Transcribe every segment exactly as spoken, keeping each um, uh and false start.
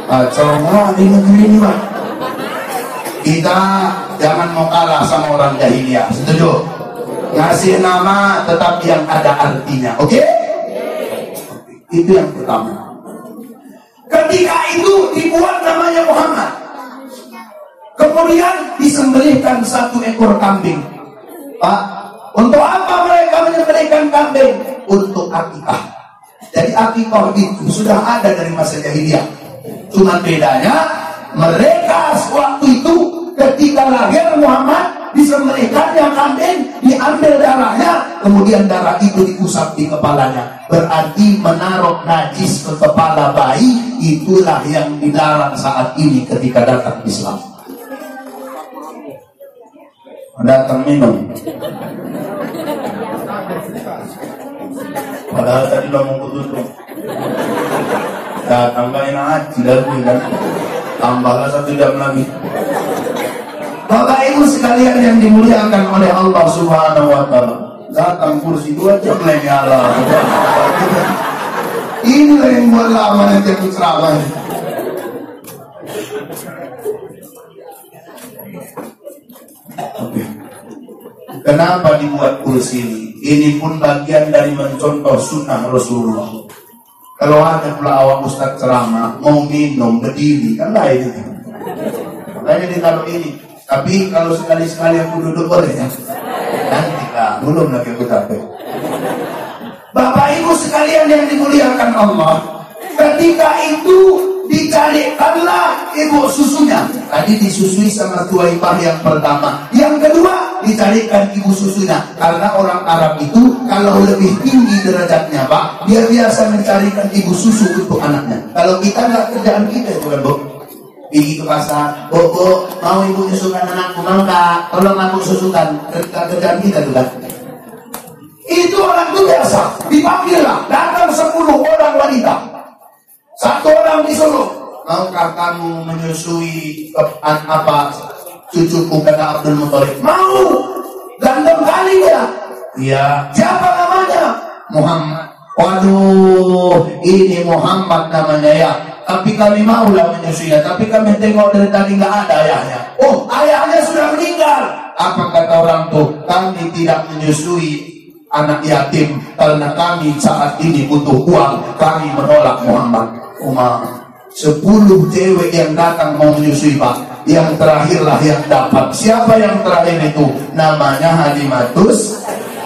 Kacau nggak di negeri ini, Pak? Kita jangan mau kalah sama orang jahiliyah, setuju? Ngasih nama tetap yang ada artinya, oke? Okay? Itu yang pertama. Ketika itu dibuat namanya Muhammad, kemudian disembelihkan satu ekor kambing. Pak, untuk apa mereka menyembelihkan kambing? Untuk akikah. Jadi akikah itu sudah ada dari masa jahiliyah. Cuma bedanya mereka waktu itu ketika lahir Muhammad disembelihkan yang kambing, diambil darahnya, kemudian darah itu diusap di kepalanya. Berarti menaruh najis ke kepala bayi, itulah yang dilarang saat ini ketika datang Islam. Datang minum. Padahal tadi udah mau tutup. Datang gak enak haji lagi kan. Tambahlah satu jam lagi. Bapak Ibu sekalian yang dimuliakan oleh Allah Subhanahu wa taala, datang kursi dua jam lagi Allah. Inilah yang buat lama nanti aku ceramah. Kenapa dibuat kursi ini? Ini pun bagian dari mencontoh sunnah Rasulullah. Kalau ada pula awak ustaz ceramah mau minum berdiri, kan lain itu. Makanya ditaruh ini. Tapi kalau sekali-sekali aku duduk boleh ya? Nanti lah, belum lagi aku capek. Bapak Ibu sekalian yang dimuliakan Allah, ketika itu dicarikanlah ibu susunya. Tadi disusui sama tuaibah yang pertama. Yang kedua dicarikan ibu susunya. Karena orang Arab itu kalau lebih tinggi derajatnya Pak, dia biasa mencarikan ibu susu untuk anaknya. Kalau kita nggak, kerjaan kita itu kan Bu, pergi ke pasar, Bu, Bu, mau ibu susukan anakku, mau nggak? Tolong aku susukan. Kerjaan kita tuh kan. Itu orang itu biasa. Dipanggil lah, datang sepuluh orang wanita. Satu orang disuruh, maukah kamu menyusui an, apa cucuku kata Abdul Muthalib? Mau. Ganteng kali dia. Iya. Siapa namanya? Muhammad. Waduh, ini Muhammad namanya ya. Tapi kami maulah menyusuinya. Tapi kami tengok dari tadi nggak ada ayahnya. Oh, ayahnya sudah meninggal. Apa kata orang tuh? Kami tidak menyusui anak yatim karena kami saat ini butuh uang. Kami menolak Muhammad. Umar, sepuluh cewek yang datang mau menyusui Pak. Yang terakhirlah yang dapat. Siapa yang terakhir itu? Namanya Halimatus.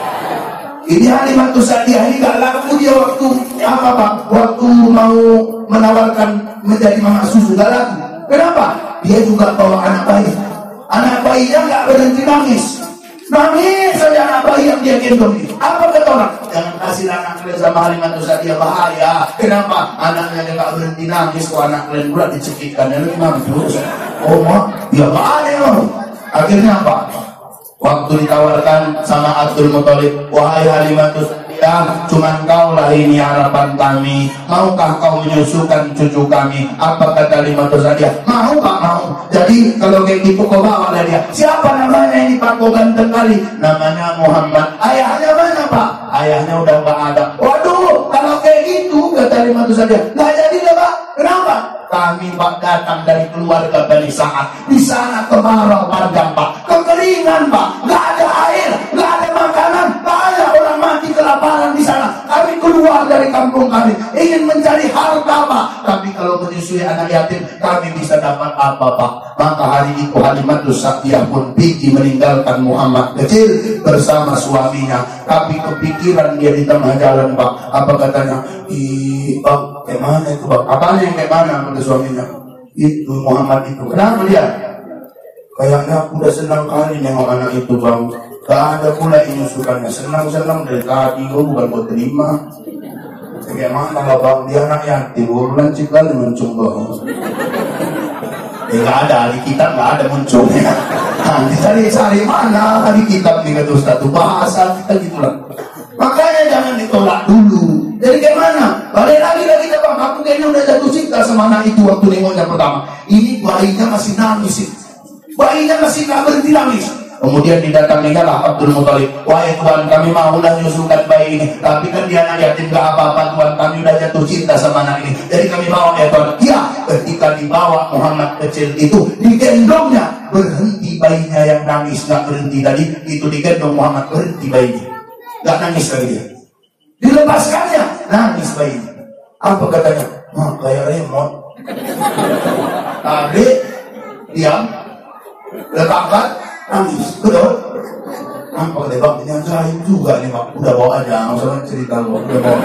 Ini Halimatus Sa'diyah ini gak laku dia waktu apa Pak? Waktu mau menawarkan menjadi mama susu, gak laku. Kenapa? Dia juga bawa anak bayi. Anak bayinya gak berhenti nangis. Nangis saja anak bayi yang dia gendong itu. Apa kata orang? Jangan kasih anak kalian sama Halimatus Sa'diyah, bahaya. Kenapa? Anaknya dia gak berhenti nangis, kok anak kalian pula dicekikkan. Ini mampus. Oh mak, ya bahaya. Akhirnya apa? Waktu ditawarkan sama Abdul Muthalib, wahai Halimatus Sa'diyah, cuman kau lah ini harapan kami. Maukah kau menyusukan cucu kami? Apa kata Halimatus Sa'diyah? Mau Pak, mau. Jadi kalau kayak gitu kau bawa lah dia. Siapa namanya ini Pak? Kau ganteng kali. Namanya Muhammad. Ayahnya mana Pak? Ayahnya udah nggak ada. Waduh, kalau kayak gitu kata Halimatus Sa'diyah, nggak jadi lah Pak. Kenapa? Kami Pak datang dari keluarga Bani Sa'ad. Di sana kemarau panjang Pak, kekeringan Pak, nggak ada air, nggak ada makanan, banyak orang mati kelaparan di sana. Kami keluar dari kampung kami ingin mencari harta Pak. Tapi kalau menyusui anak yatim kami bisa dapat apa Pak? Maka hari itu Halimatus Sa'diyah pun pergi meninggalkan Muhammad kecil bersama suaminya. Tapi kepikiran dia di tengah jalan Pak. Apa katanya? Ih Pak, kayak mana itu Pak? Apanya yang kayak mana? Kata suaminya. Itu Muhammad itu. Kenapa dia? Kayaknya aku udah senang kali nengok anak itu Bang. Gak ada pula inusukannya. Senang-senang dari tadi. Gue bukan buat terima. Kayak mana lah Bang? Dia anak yatim. Gue melancik kali mencoba. Ya gak ada. Di kitab gak ada munculnya. Nah, kita cari mana di kitab nih kata Ustaz. Bahasa kita gitu lah. Makanya jangan ditolak dulu. Jadi kayak mana? Balik lagi lagi kita Bang. Aku kayaknya udah jatuh cinta sama anak itu waktu nengoknya pertama. Ini bayinya masih nangis. Bayinya masih gak berhenti nangis. Kemudian didatangilah Abdul Muthalib. Wahai Tuhan, kami maulah menyusukan bayi ini. Tapi kan dia anak yatim, gak apa-apa Tuhan. Kami udah jatuh cinta sama anak ini. Jadi kami mau ya Tuhan. Ya, ketika ketika dibawa Muhammad kecil itu, digendongnya, berhenti bayinya yang nangis, nggak berhenti tadi, itu digendong Muhammad, berhenti bayinya, nggak nangis lagi dia. Dilepaskannya, nangis bayinya. Apa katanya? Mah kayak remote. Tadi diam, letakkan, nangis, betul? Apa kata bang, ini ajaib juga nih bang. Udah bawa aja, nggak usah cerita lo. Udah bawa.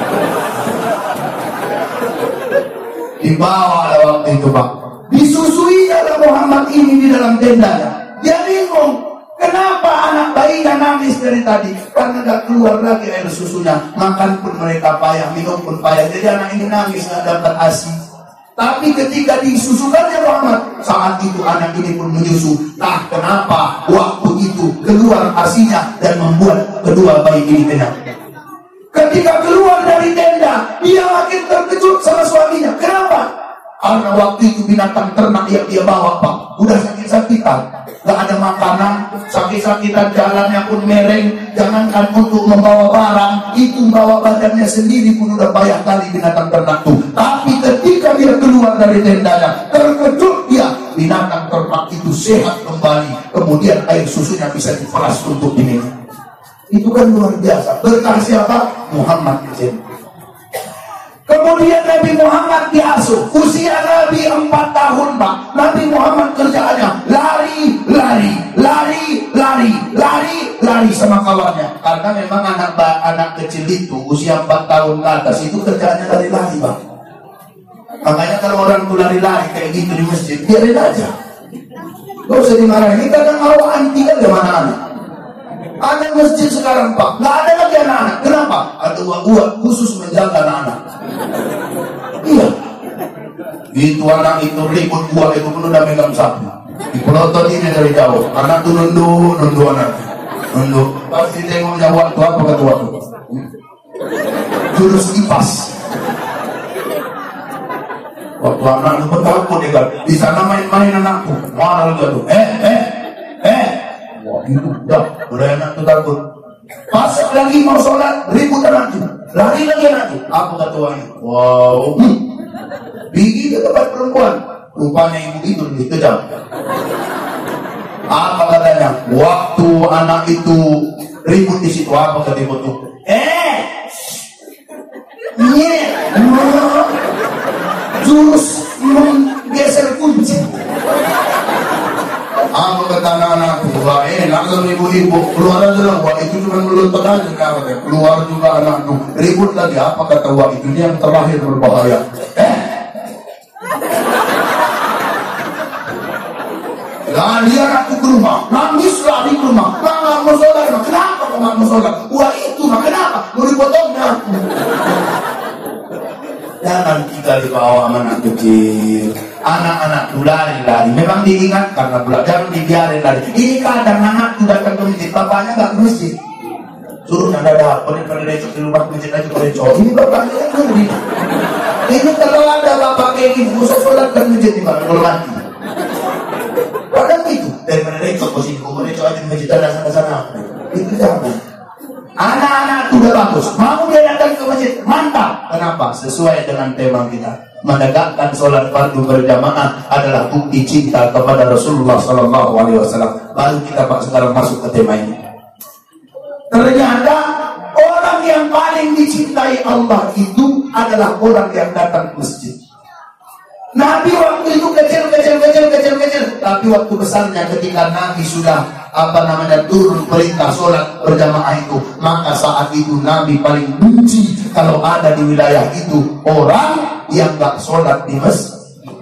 Dibawa ada waktu itu bang. Disusui dalam Muhammad ini di dalam tendanya. Dia bingung, kenapa anak bayinya nangis dari tadi? Karena nggak keluar lagi air susunya. Makan pun mereka payah, minum pun payah. Jadi anak ini nangis nggak dapat asi. Tapi ketika disusukannya Muhammad, saat itu anak ini pun menyusu. Nah, kenapa waktu itu keluar asinya dan membuat kedua bayi ini kenyang? Ketika keluar dari tenda, dia makin terkejut sama suaminya. Kenapa? Karena waktu itu binatang ternak yang dia bawa, Pak, udah sakit-sakitan, gak ada makanan, sakit-sakitan, jalannya pun mereng. Jangankan untuk membawa barang, itu membawa badannya sendiri pun udah banyak kali binatang ternak itu. Tapi ketika dia keluar dari tendanya, terkejut dia, binatang ternak itu sehat kembali. Kemudian air susunya bisa diperas untuk diminum. Itu kan luar biasa. Berkah siapa? Muhammad kecil. Kemudian Nabi Muhammad diasuh. Usia Nabi empat tahun, Pak. Nabi Muhammad kerjaannya lari, lari, lari, lari, lari, lari sama kawannya. Karena memang anak anak kecil itu usia empat tahun ke atas itu kerjaannya lari-lari, Pak. Makanya kalau orang tuh lari-lari kayak gitu di masjid, biarin aja. Gak usah dimarahin. Ini kadang awak anti kan gimana anak. Anak masjid sekarang, Pak, nggak ada lagi anak-anak. Kenapa? Ada uang khusus menjaga anak-anak. Iya. Itu anak itu ribut buah itu pun udah megang sapu. Dipelotot ini dari jauh. Anak tuh nunduk, nunduk anak. Nunduk. Pasti tengok jawab tuh apa kata waktu. Jurus kipas. Waktu anak itu pun takut ya kan. Di sana main-main anakku. Marah juga tuh. Eh, eh, eh. Wah itu dah, udah anak tuh takut. Pas lagi mau sholat, ribut anak tuh, lari lagi anak tuh. Apa kata tuanya? Wow, hmm. Pergi ke tempat perempuan. Rupanya ibu itu lebih kejam. Apa katanya? Waktu anak itu ribut di situ, apa kata ibu tuh? Eh, nye, jurus menggeser kunci. Apa kata anak-anak? Wah enak kan ibu-ibu, keluar aja lah. Wah itu cuma melontot aja kan? Keluar juga anak tuh, ribut lagi. Apa kata wah itu yang terakhir berbahaya. Eh, lari anakku ke rumah, nangis lari ke rumah. Nggak mau sholat, kenapa kok nggak mau sholat? Wah itu mah kenapa? Mau dipotongnya aku. Jangan kita dibawa anak kecil. Anak-anak tuh lari-lari. Memang diingat karena belajar dibiarin lari. Ini kadang anak tuh datang ke masjid, bapaknya nggak ke masjid. Suruh nada dah, pada pada lecok di rumah masjid aja pada lecok. Ini bapaknya yang ngerti. Ini kalau ada bapak kayak gini, usah sholat ke masjid di mana kalau mati. Padahal itu daripada lecok posisi, kau lecok aja di masjid ada sana-sana. Itu jangan. Anak-anak itu udah bagus, mau dia datang ke masjid, mantap. Kenapa? Sesuai dengan tema kita. Menegakkan sholat fardu berjamaah adalah bukti cinta kepada Rasulullah Sallallahu Alaihi Wasallam. Baru kita Pak sekarang masuk ke tema ini. Ternyata orang yang paling dicintai Allah itu adalah orang yang datang ke masjid. Nabi waktu itu kecil, kecil, kecil, kecil, kecil. Tapi waktu besarnya ketika Nabi sudah apa namanya turun perintah sholat berjamaah itu, maka saat itu Nabi paling benci kalau ada di wilayah itu orang yang gak sholat di masjid.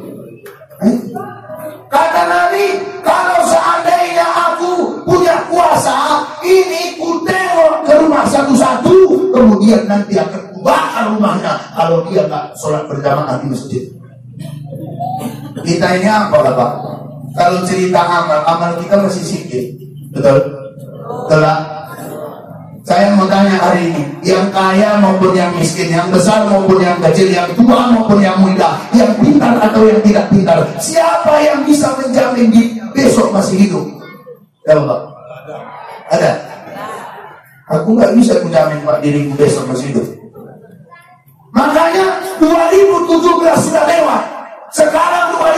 Kata Nabi, kalau seandainya aku punya kuasa, ini ku tengok ke rumah satu-satu, kemudian nanti akan kubakar rumahnya kalau dia gak sholat berjamaah di masjid. Kita ini apa Pak? Kalau cerita amal, amal kita masih sedikit, betul? Telah. Saya mau tanya hari ini, yang kaya maupun yang miskin, yang besar maupun yang kecil, yang tua maupun yang muda, yang pintar atau yang tidak pintar, siapa yang bisa menjamin di besok masih hidup? Ya Pak? Ada? Aku nggak bisa menjamin Pak diriku besok masih hidup. Makanya dua ribu tujuh belas sudah lewat. Sekarang dua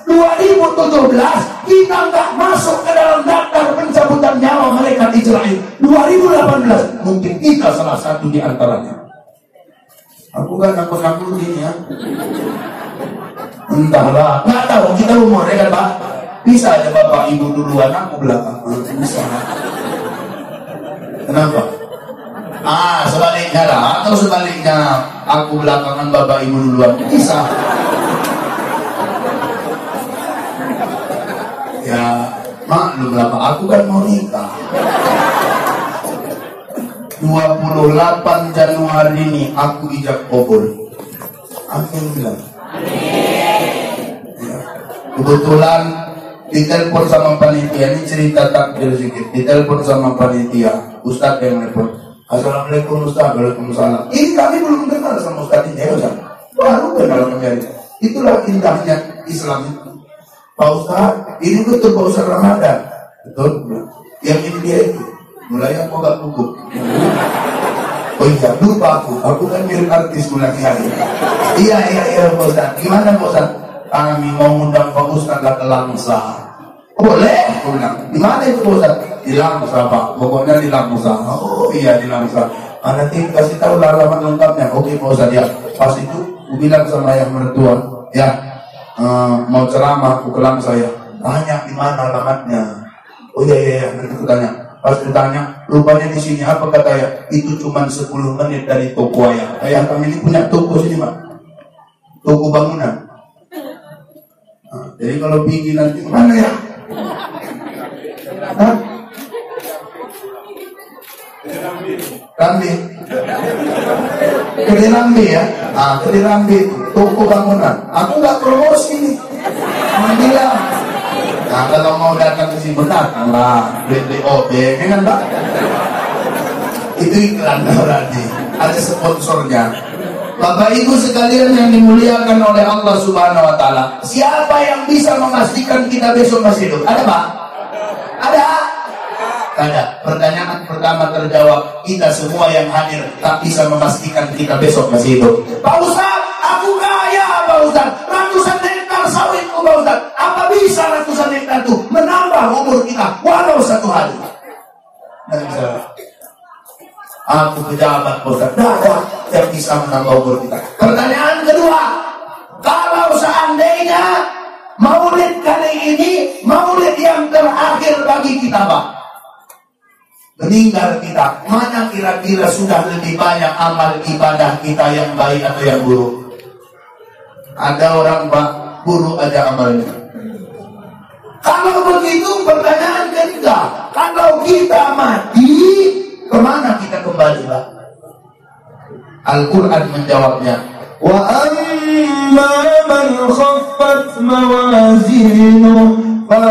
dua ribu tujuh belas kita nggak masuk ke dalam daftar pencabutan nyawa malaikat Israel. Dua ribu delapan belas mungkin kita salah satu di antaranya. Aku kan nakut-nakut gini ya. Entahlah, nggak tahu kita umurnya kan Pak. Bisa aja bapak ibu duluan, aku belakang. Bisa. Kenapa? Ah, sebaliknya lah, atau sebaliknya aku belakangan bapak ibu duluan. Bisa. Ya, maklum lah Pak, aku kan mau nikah. dua puluh delapan Januari ini aku ijab kabul. Amin bilang. Ya. Kebetulan ditelepon sama panitia, ini cerita takdir sedikit. Ditelepon sama panitia, Ustadz yang telepon. Assalamualaikum Ustadz, waalaikumsalam. Ini kami belum kenal sama Ustadz ini, ya Ustadz. Baru kenal kami. Itulah indahnya Islam itu. Pak Ustadz, ini betul Pak Ustadz Ramadan. Betul. Yang ini dia itu. Mulai aku gak gugup. Oh iya, lupa aku. Aku kan mirip artis mulai hari. Iya, iya, iya Pak Ustadz. Gimana Pak Ustadz? Kami mau undang Pak Ustadz ke Langsa. Boleh, aku bilang. Di mana itu Pak Ustadz? Di Langsa Pak. Pokoknya di Langsa. Oh iya di Langsa. Ah, nanti kasih tahu alamat lengkapnya. Oke Pak Ustadz ya. Pas itu, aku bilang sama yang mertua, ya uh, mau ceramah, aku ke Langsa ya. Tanya di mana alamatnya. Oh iya iya iya. Nanti aku tanya. Pas ditanya, rupanya di sini apa kata ya? Itu cuma sepuluh menit dari toko ayah. Ayah kami ini punya toko sini Pak. Toko bangunan. Nah, jadi kalau pergi nanti mana ya? Hah? Rambi. Kedai Rambi ya? Ah, Kedai Rambi itu toko bangunan. Aku nggak promosi nih. Bilang. Nah, kalau mau datang ke sini benar, lah, beli O B, kan Pak? Itu iklan berarti. Ada sponsornya. Bapak Ibu sekalian yang dimuliakan oleh Allah Subhanahu Wa Taala, siapa yang bisa memastikan kita besok masih hidup? Ada Pak? Ada? Ada. Pertanyaan pertama terjawab. Kita semua yang hadir tak bisa memastikan kita besok masih hidup. Pak Ustaz, aku kaya Pak Ustaz. Ratusan hektar sawitku Pak Ustaz. Apa bisa ratusan hektar itu menambah umur kita walau satu hari? Tidak bisa. Aku pejabat Pak Ustaz. Tidak ada yang bisa menambah umur kita. Pertanyaan kedua, kalau seandainya maulid kali ini maulid yang terakhir bagi kita Pak, meninggal kita, mana kira-kira sudah lebih banyak amal ibadah kita yang baik atau yang buruk? Ada orang Pak, buruk aja amalnya. Kalau begitu pertanyaan ketiga, kalau kita mati, kemana kita kembali Pak? Al-Quran menjawabnya, wa amma man khaffat mawazinuh fa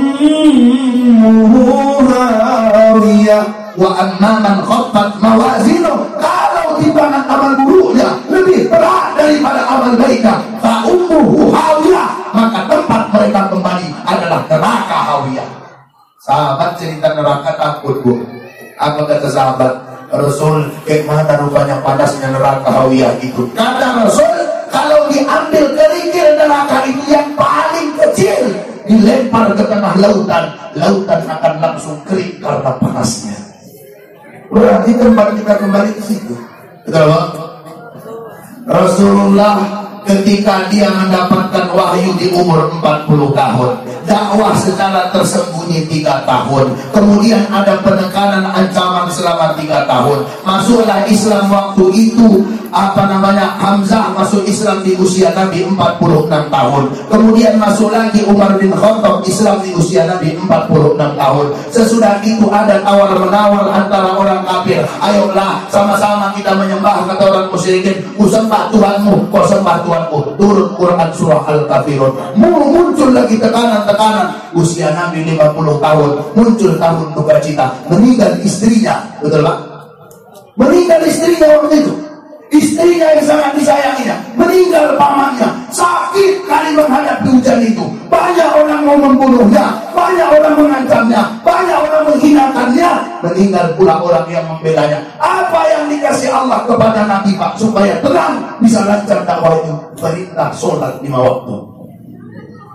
ummuhu hawiyah. Wa amma man khaffat mawazinuh, kalau timbangan amal buruknya lebih berat daripada amal baiknya, fa ummuhu hawiyah, maka tempat mereka kembali adalah neraka hawiyah. Sahabat cerita neraka takut Bu. Apa kata sahabat? Rasul, kayak mana rupanya panasnya neraka hawiyah itu? Kata Rasul, kalau diambil kerikil neraka itu yang paling kecil, dilempar ke tengah lautan, lautan akan langsung kering karena panasnya. Berarti tempat kita kembali ke situ. Betul Pak? Rasulullah ketika dia mendapatkan wahyu di umur empat puluh tahun, dakwah secara tersembunyi tiga tahun, kemudian ada penekanan ancaman selama tiga tahun, masuklah Islam waktu itu, apa namanya, Hamzah masuk Islam di usia Nabi empat puluh enam tahun, kemudian masuk lagi Umar bin Khattab Islam di usia Nabi empat puluh enam tahun. Sesudah itu ada tawar menawar antara orang kafir, ayolah sama-sama kita menyembah, kata orang musyrikin, ku sembah Tuhanmu, kau sembah Tuhan. Turun Quran surah Al-Kafirun. Muncul lagi tekanan-tekanan. Usia Nabi lima puluh tahun, muncul tahun duka cita, meninggal istrinya. Betul Pak? Meninggal istrinya waktu itu. Istrinya yang sangat disayanginya, meninggal pamannya, sakit kali menghadapi hujan itu. Banyak orang mau membunuhnya, banyak orang mengancamnya, banyak orang menghinakannya. Meninggal pula orang yang membelanya. Apa yang dikasih Allah kepada Nabi Pak supaya terang bisa lancar dakwah itu? Perintah sholat lima waktu.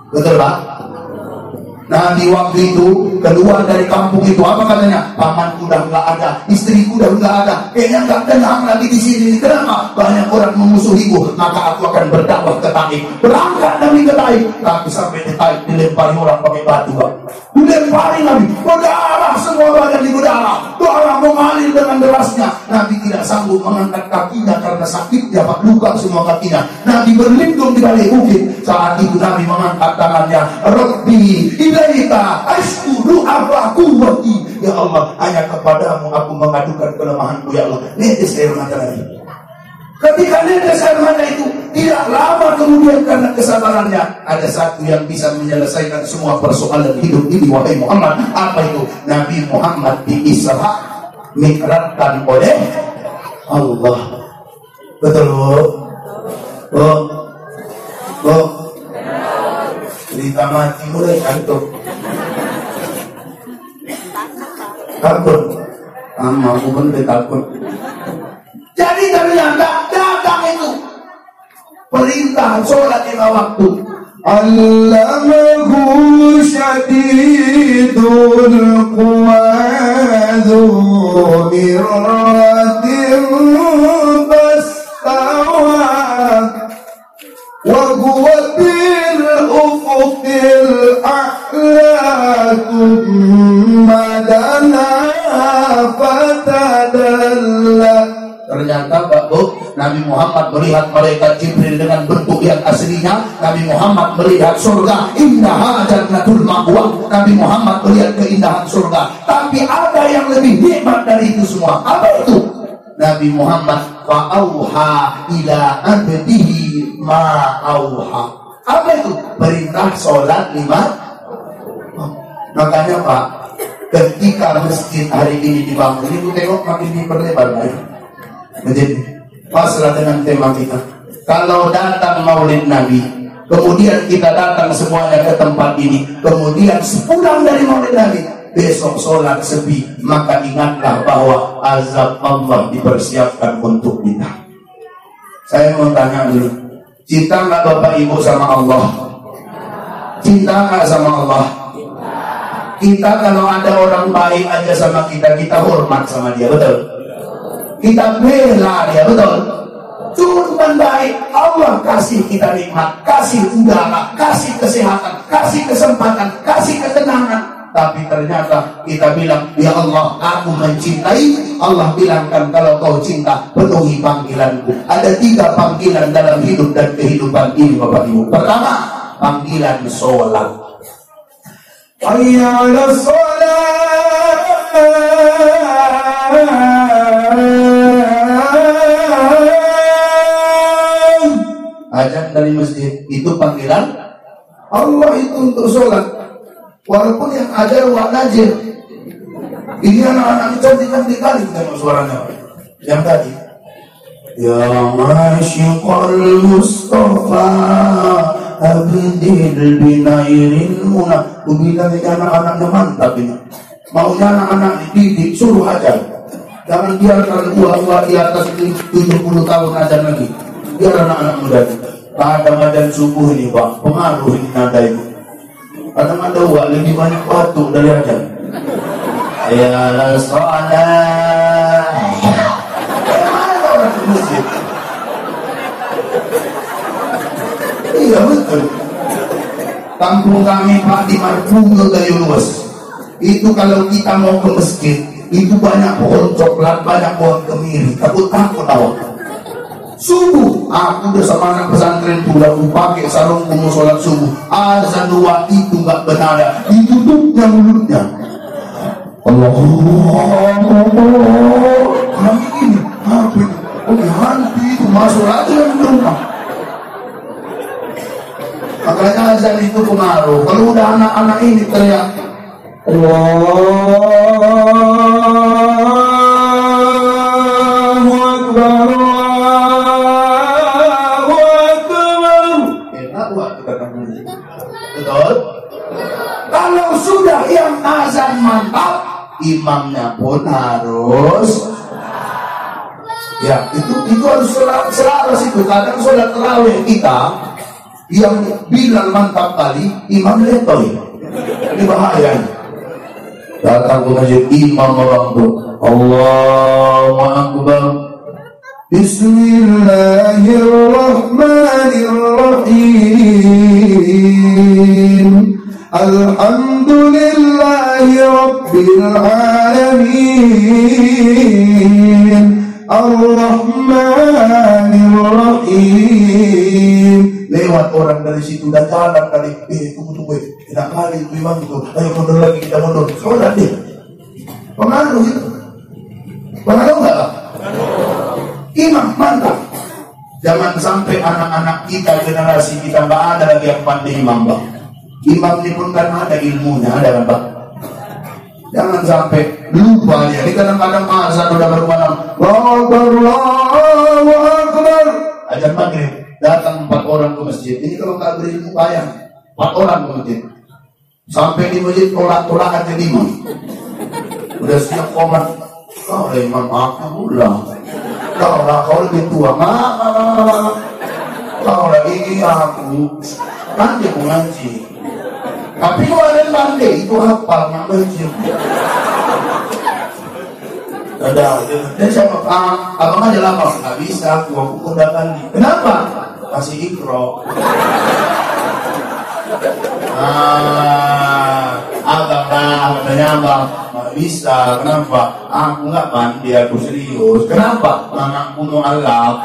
Betul Pak? Nabi waktu itu keluar dari kampung itu, apa katanya? Pamanku udah nggak ada, istriku udah nggak ada, kayaknya nggak tenang lagi di sini. Kenapa? Banyak orang memusuhiku, maka aku akan berdakwah ke Taif. Berangkat Nabi ke Taif, tapi sampai di Taif dilempari orang pakai batu, Pak. Dilempari Nabi, berdarah semua badan di berdarah, darah mengalir dengan derasnya. Nabi tidak sanggup mengangkat kakinya karena sakitnya, Pak, luka semua kakinya. Nabi berlindung di balik bukit. Saat itu Nabi mengangkat tangannya, Rabbi ilaika ashkuru apa kuwati, ya Allah, hanya kepadamu aku mengadukan kelemahanku, ya Allah. Netes air mata lagi. Ketika netes air mata itu, tidak lama kemudian karena kesabarannya, ada satu yang bisa menyelesaikan semua persoalan hidup ini, wahai Muhammad. Apa itu? Nabi Muhammad diisra mikratan oleh Allah. Betul Bu? Bu? Bu? Cerita mati mulai kantor. Takut. Ama aku pun takut. Jadi ternyata datang itu perintah sholat lima waktu. Allamahu syadidul quwa dzu mirratin fastawa wa huwa bil ufuqil a'la thumma dana fatadalla. Ternyata Pak Bu, Nabi Muhammad melihat malaikat Jibril dengan bentuk yang aslinya. Nabi Muhammad melihat surga, innaha jannatul ma'wa. Nabi Muhammad melihat keindahan surga. Tapi ada yang lebih nikmat dari itu semua. Apa itu? Nabi Muhammad fa'auha ila abdihi ma'auha. Apa itu? Perintah sholat lima. Makanya Pak, ketika masjid hari ini dibangun, ini ku tengok makin diperlebar baik. Menjadi pasrah dengan tema kita. Kalau datang Maulid Nabi, kemudian kita datang semuanya ke tempat ini, kemudian sepulang dari Maulid Nabi, besok sholat sepi, maka ingatlah bahwa azab Allah dipersiapkan untuk kita. Saya mau tanya dulu, cinta nggak Bapak Ibu sama Allah? Cinta nggak sama Allah? Kita kalau ada orang baik aja sama kita, kita hormat sama dia, betul? Kita bela dia, betul? Cuma baik, Allah kasih kita nikmat, kasih udara, kasih kesehatan, kasih kesempatan, kasih ketenangan. Tapi ternyata kita bilang, ya Allah, aku mencintai. Allah bilangkan, kalau kau cinta, penuhi panggilanku. Ada tiga panggilan dalam hidup dan kehidupan ini Bapak Ibu. Pertama, panggilan sholat. Hayya 'alas sholat. Azan dari masjid itu panggilan Allah itu untuk sholat. Walaupun yang ajar wa najir. Ini anak-anak cantik-cantik kali tengok suaranya. Yang tadi, ya masyiqal Mustafa abdil binairil muna. Aku bilang ini anak-anaknya mantap ini. Maunya anak-anak dididik, suruh ajar. Jangan biarkan tua-tua di atas tujuh puluh tahun ajar lagi. Biar anak-anak muda. Kadang ajar subuh ini Pak, pengaruh ini nada itu. Kadang ada uang lebih banyak batuk dari ajar. Ya sholat. Mana orang ke masjid? Iya betul. Kampung kami Pak di Marpungo dari luas. Itu kalau kita mau ke masjid, itu banyak pohon coklat, banyak pohon kemiri. Takut-takut awak. Subuh, aku udah sama anak pesantren itu udah pakai sarungku mau sholat subuh. Azan dua itu nggak benar, ditutupnya mulutnya. Allah, kami ini, apa itu? Oh, hantu itu masuk lagi dalam rumah. Makanya azan itu pengaruh. Kalau udah anak-anak ini teriak, Allahu Akbar. Betul? Kalau sudah yang azan mantap, imamnya pun harus, ya itu itu harus selaras itu. Kadang sholat tarawih kita Yang Bilal mantap kali, imam letoy. Ini bahaya. Datang ke masjid, imam orang tu, Allahu Akbar. Bismillahirrahmanirrahim. Alhamdulillahi Rabbil Alamin. Ar-Rahmanir-Rahim. Lewat orang dari situ dan jalan kali, eh tunggu tunggu, kita kali memang itu, ayo mundur lagi, kita mundur. Sholat deh, pengaruh itu, pengaruh nggak? Imam mantap. Jangan sampai anak-anak kita, generasi kita nggak ada lagi yang pandai imam bang. Imam ini pun kan ada ilmunya, ada kan bang? Jangan sampai lupa ya. Ini kadang-kadang azan udah bermalam, Allahu Allahu Akbar, azan maghrib. Datang empat orang ke masjid. Ini kalau nggak berilmu bayang, empat orang ke masjid. Sampai di masjid tolak-tolak aja imam. Udah siap komat. Kau lah imam aku pulang. Kau lah kau lebih tua. Kau lah ini aku. Nanti aku ngaji. Tapi kalau ada yang pandai itu hafal nggak ngaji. Ada. Dan saya ah, abang aja lama. Nggak bisa. Aku aku udah kali. Kenapa? Kasih ikro. Ah, abang lah, katanya abang nggak bisa. Kenapa? Aku nggak pandai, aku serius. Kenapa? Anakku mau alap.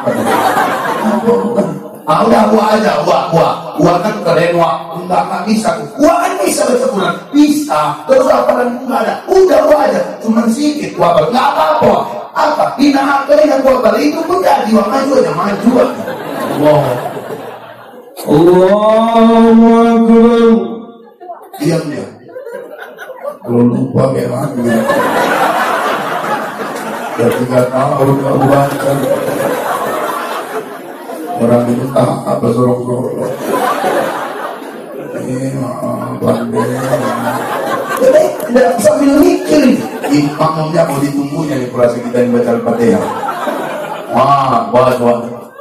Ah, udah gua aja, gua, gua, gua kan keren, gua nggak nggak bisa. Gua kan bisa baca Quran, bisa. Terus apa lagi nggak ada? Udah gua aja, cuma sedikit gua balik, nggak apa-apa. Apa? Dina kalian gua balik itu pun jadi gua maju aja, maju aja. Wow. Allahu Akbar. Diam dia. Kalau lupa memangnya. Udah tiga tahun gak baca. Orang itu tak apa sorong-sorong. Ini pandai. Jadi tidak sambil mikir. Imamnya mau ditunggunya nih kurasi kita yang baca Al-Fatihah. Wah, buat buat.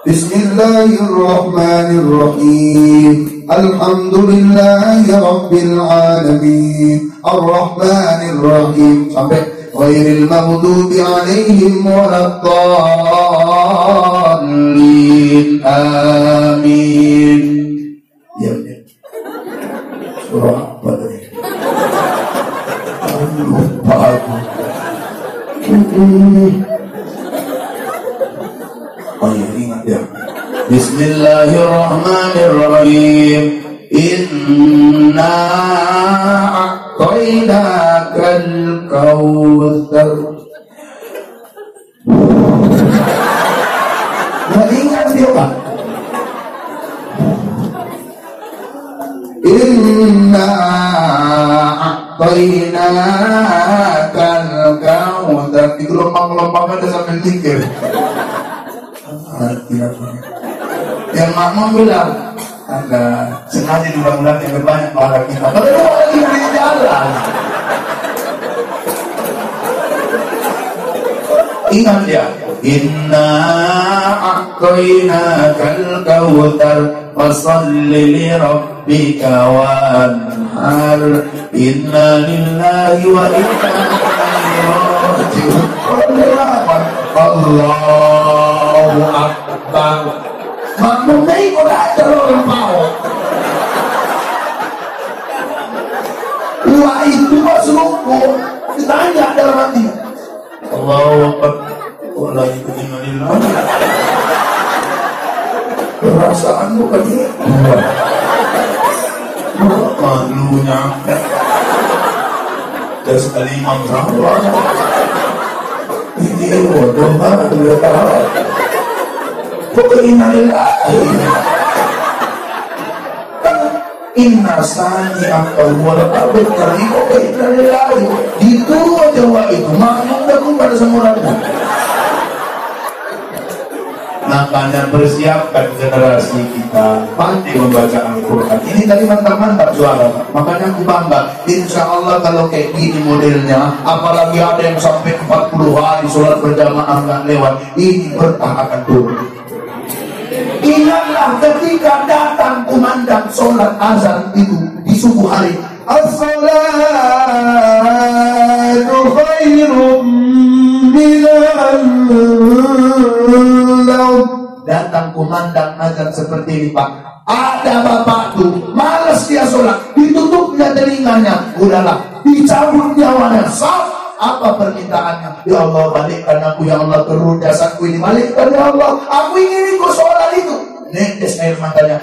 Bismillahirrahmanirrahim. Alhamdulillahi Rabbil Alamin. Ar-Rahmanirrahim. Sampai ghairil maghdubi alaihim waladdallin. Amin. Ya, ya. Surah apa tadi? Lupa aku. Oh ya, ingat ya. Bismillahirrahmanirrahim. Inna a'tainakal kautsar. Nggak ingat dia Pak. Inna a'tainakal kautsar. Di gelombang-gelombang ada sambil mikir. Yang makmum bilang, Anda sengaja diulang-ulang yang banyak para kita. Kalau itu lagi di jalan. Ingat ya, Inna a'tainakal kautsar fasholli li rabbika wanhar. Inna lillahi wa inna ilaihi raji'un. Allahu Akbar. Makmumnya ikut aja loh mau. Wah itu mah selupuk. Ditanya dalam hati. Allahu Akbar. Wala ikut innalillah. Perasaan bukan dia. Malunya. Dan sekali imam sahabat. Ini waduh banget dia tahu. Pokoknya innalillahi. Inna sani akal wala abad kari. Pokoknya innalillahi. Itu aja wa itu. Maknanya pun pada semuranya. Makanya persiapkan generasi kita pandai membaca Al-Quran. Ini tadi mantap-mantap suara. Makanya aku bangga. Insya Allah kalau kayak gini modelnya, apalagi ada yang sampai empat puluh hari sholat berjamaah nggak lewat, ini berkah akan turun. Ingat Lihatlah ketika datang kumandang sholat azan itu di subuh hari. As-salatu khairum minan naum. Datang kumandang azan seperti ini, Pak. Ada bapak tuh malas dia sholat, ditutupnya telinganya, udahlah, dicabut nyawanya. Saf, apa permintaannya? Ya Allah, balikkan aku, ya Allah, turun jasadku ini, balikkan ya Allah, aku ingin ikut sholat itu. Netes air matanya.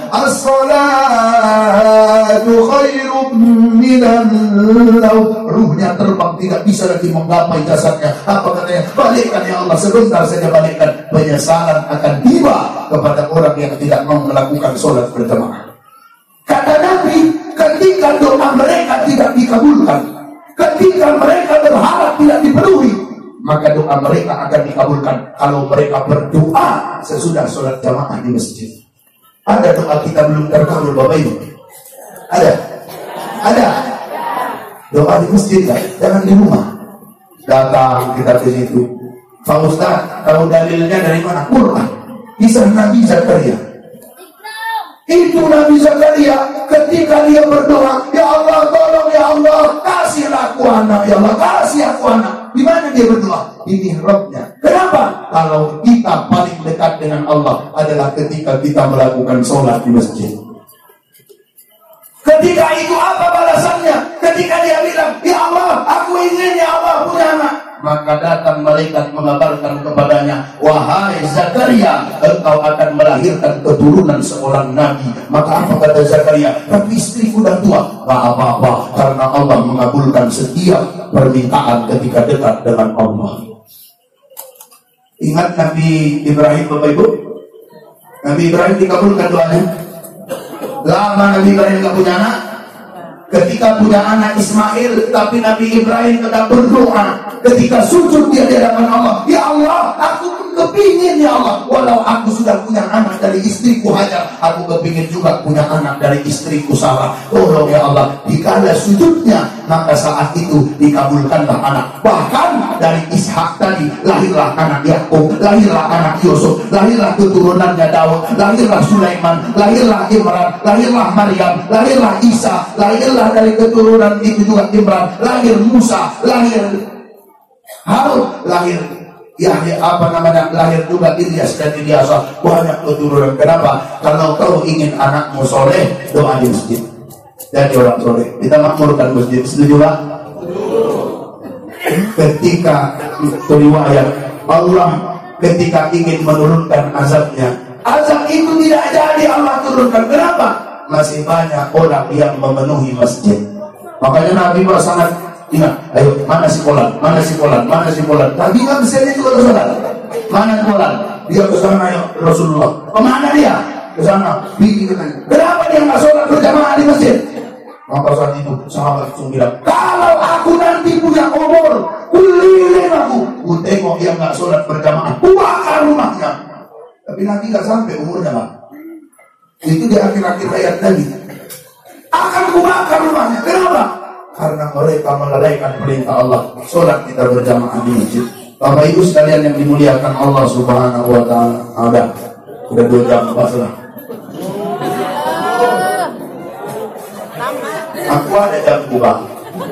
As-salatu khairum minan naum. Ruhnya terbang, tidak bisa lagi menggapai jasadnya. Apa katanya? Balikkan ya Allah, sebentar saja balikkan. Penyesalan akan tiba kepada orang yang tidak mau melakukan sholat berjamaah. Kata Nabi, ketika doa mereka tidak dikabulkan, ketika mereka berharap tidak dipenuhi, maka doa mereka akan dikabulkan kalau mereka berdoa sesudah sholat jamaah di masjid. Ada doa kita belum terkabul, Bapak Ibu? Ada? Ada? Doa di masjid kan? Jangan di rumah. Datang kita ke situ. Pak Ustaz, tahu dalilnya dari mana? Quran. Kisah Nabi Zakaria. Itu Nabi Zakaria ketika dia berdoa, ya Allah, tolong ya Allah, kasihlah aku anak, ya Allah, kasih aku anak. Di mana dia berdoa? Di mihrabnya. Kenapa? Kalau kita paling dekat dengan Allah adalah ketika kita melakukan sholat di masjid. Ketika itu apa balasannya? Ketika dia bilang, ya Allah, aku ingin ya Allah punya anak. Maka datang malaikat mengabarkan kepadanya, wahai Zakaria, engkau akan melahirkan keturunan seorang nabi. Maka apa kata Zakaria? Tapi istriku dah tua. Tak apa-apa, karena Allah mengabulkan setiap permintaan ketika dekat dengan Allah. Ingat Nabi Ibrahim, Bapak Ibu? Nabi Ibrahim dikabulkan doanya. Lama Nabi Ibrahim tidak punya anak. Ketika punya anak Ismail, tapi Nabi Ibrahim tetap berdoa. Ketika sujud dia di hadapan Allah, ya Allah, aku pun kepingin ya Allah, walau aku sudah punya anak dari istriku Hajar, aku kepingin juga punya anak dari istriku Sarah. Tolong ya Allah. Dikala sujudnya, maka saat itu dikabulkanlah anak. Bahkan dari Ishak tadi lahirlah anak Yakub, lahirlah anak Yusuf, lahirlah keturunannya Daud, lahirlah Sulaiman, lahirlah Imran, lahirlah Maryam, lahirlah Isa, lahirlah dari keturunan itu juga Imran, lahir Musa, lahir Harun, lahir Yahya, apa namanya, lahir juga Ilyas dan Ilyasa. Banyak keturunan. Kenapa? Kalau kau ingin anakmu soleh, doa di masjid. Jadi orang soleh, kita makmurkan masjid. Setuju Pak? Ketika riwayat Allah ketika ingin menurunkan azabnya, azab itu tidak jadi Allah turunkan. Kenapa? Masih banyak orang yang memenuhi masjid. Makanya Nabi sangat ingat, ayo mana si Polan, mana si Polan, mana si Polan. Nabi nggak bisa itu kalau saudara. Mana Polan? Dia ke sana ya Rasulullah. Kemana dia? Ke sana. Kenapa dia nggak sholat berjamaah di masjid? Maka saat itu sahabat langsung bilang, kalau aku nanti punya umur, keliling aku, ku tengok dia nggak sholat berjamaah, ku bakar rumahnya. Tapi Nabi nggak sampai umurnya Pak. Itu di akhir-akhir ayat tadi. Akan ku bakar rumahnya. Kenapa? Karena mereka melalaikan perintah Allah. Sholat kita berjamaah di masjid. Bapak Ibu sekalian yang dimuliakan Allah Subhanahu Wa Taala. Ada, udah dua jam pas lah. Aku ada jam kubah.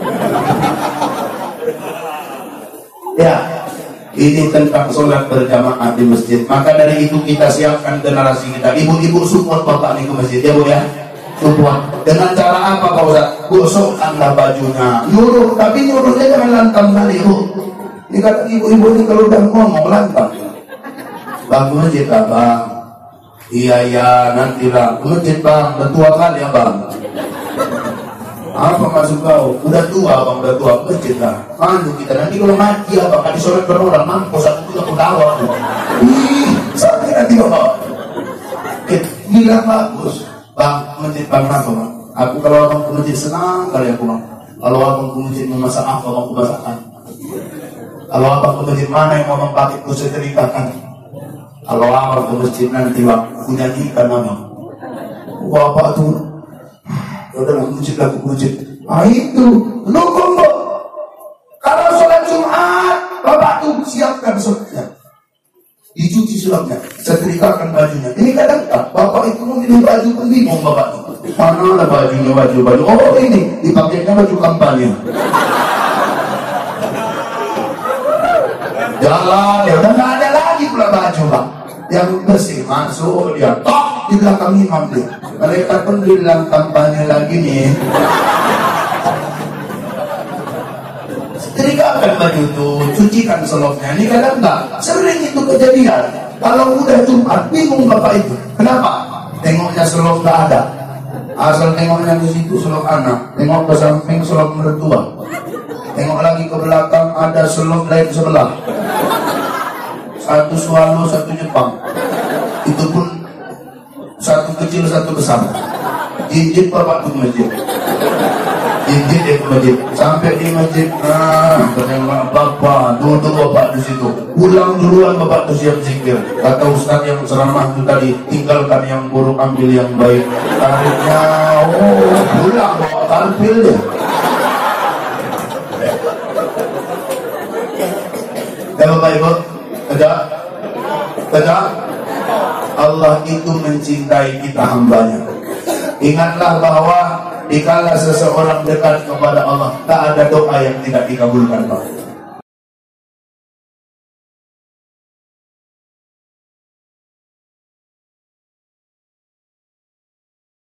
Ya, ini tentang sholat berjamaah di masjid. Maka dari itu kita siapkan generasi kita. Ibu-ibu support bapak nih ke masjid ya Bu ya. Support. Dengan cara apa Pak Ustaz? Gosokkanlah bajunya. Nyuruh, tapi nyuruhnya jangan lantang kali Bu. Ini kata ibu-ibu ini kalau udah ngomong lantang. Bang ke masjid lah Bang. Iya iya nantilah ke masjid Bang. Udah tua kali ya Bang. Apa maksud kau? Udah tua Bang, udah tua ke masjid lah. Mandu kita nanti kalau mati ya Bang. Kan disolat berorang mampus aku juga pendawa. Ih, sampai nanti Bapak. Eh, bilang bagus. Bang, masjid Bang apa Bang? Aku kalau abang ke masjid senang kali aku Bang. Kalau abang ke masjid memasak apa Bang aku masakan. Kalau abang ke masjid mana yang abang pakai ku setrikakan. Kalau abang ke masjid nanti Bang, aku nyanyikan abang. Bapak tuh udah lah masjid lah ke masjid. Ah itu, dukung Bu. Kalau sholat Jumat, Bapak tuh siapkan sholatnya. Dicuci sulapnya. Setelah setrikakan bajunya. Ini kadang tak, bapak itu memilih baju pun bingung bapak itu. Mana ada bajunya, baju baju. Oh ini dipakainya baju kampanye. Jalan ya udah nggak ada lagi pula baju bang. Yang bersih masuk dia, tok di belakang imam dia. Mereka pun bilang kampanye lagi nih. Setrikakan baju tuh, cucikan selopnya. Ini kadang enggak, sering itu kejadian. Kalau udah Jumat, bingung bapak itu. Kenapa? Tengoknya selop nggak ada. Asal tengoknya di situ selop anak, tengok ke samping selop mertua. Tengok lagi ke belakang ada selop lain sebelah. Satu swallow, satu Jepang. Itu pun satu kecil, satu besar. Jinjit bapak tuh masjid. Jinjit dia ke masjid. Sampai di masjid, nah, ketengok bapak, duduk bapak di situ. Pulang duluan bapak tuh siap zikir. Kata ustaz yang ceramah itu tadi, tinggalkan yang buruk, ambil yang baik. Tariknya, oh, pulang bapak tampil dia. Ya bapak ibu, kerja, kerja. Allah itu mencintai kita hambanya. Ingatlah bahwa dikala seseorang dekat kepada Allah, tak ada doa yang tidak dikabulkan.